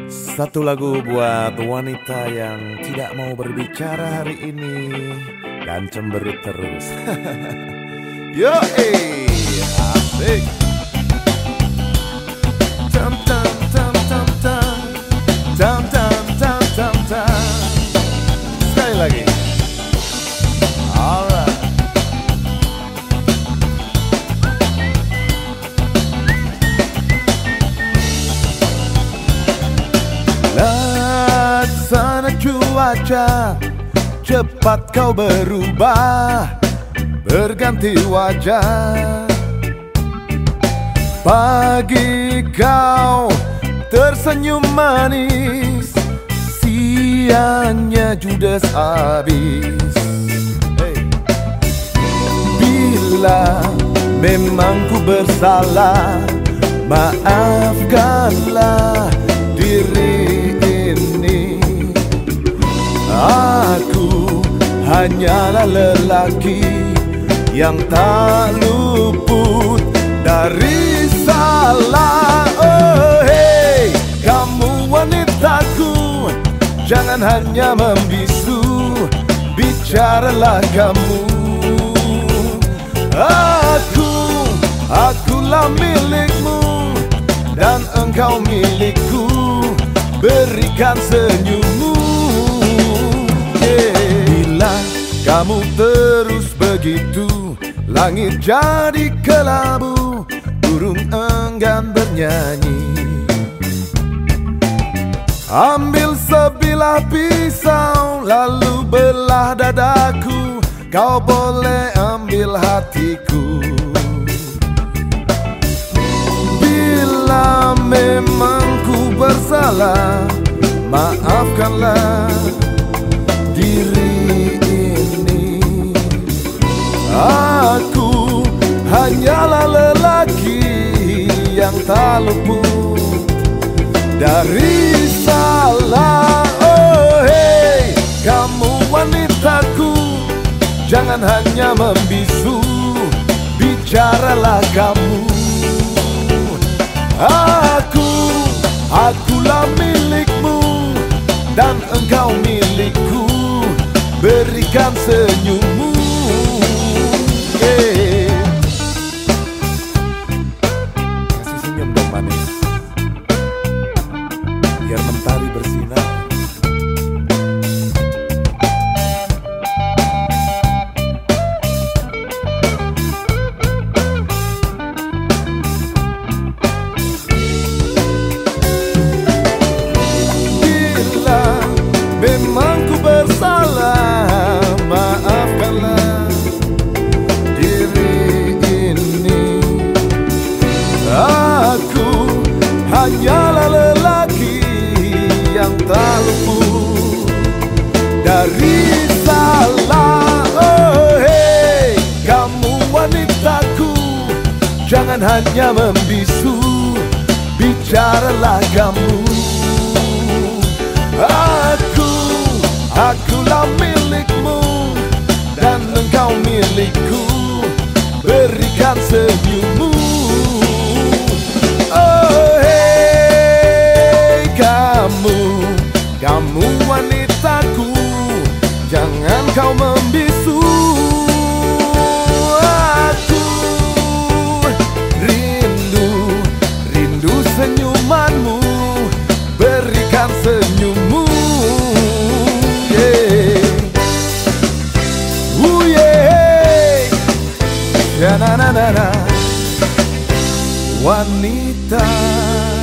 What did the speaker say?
Satu lagu buat wanita yang tidak mau berbicara hari ini dan cemberut terus. Yo, asik. Tam tam tam tam tam tam tam tam tam tam. Sekali lagi. Alright. Laksana cuaca, cepat kau berubah, berganti wajah. Pagi kau tersenyum manis, siangnya judes habis. Bila memang ku bersalah, maafkanlah diri ini. Aku hanyalah lelaki yang tak luput dari salah. Oh hey, kamu wanitaku, jangan hanya membisu, bicaralah kamu. Akulah milikmu dan engkau milikku, berikan senyummu. Bila kamu terus begitu, langit jadi kelabu, burung enggan bernyanyi. Ambil sebilah pisau, lalu belah dadaku, kau boleh ambil hatiku. Bila memang ku bersalah, maafkanlah diri ini. Aku hanyalah lelaki yang tak luput dari salah. Oh hey, kamu wanitaku, jangan hanya membisu, bicaralah kamu. Akulah milikmu dan engkau milikku, berikan senyummu. Kasih senyum dong manis, biar mentari bersinar. Memang ku bersalah, maafkanlah diri ini. Aku hanyalah lelaki yang tak luput dari salah. Oh hey, kamu wanitaku, jangan hanya membisu, bicaralah kamu. Akulah milikmu dan engkau milikku, berikan senyummu. Oh hey, kamu wanitaku, jangan kau membisu. Aku rindu senyumanmu, berikan senyummu. Ya na na na na, wanita.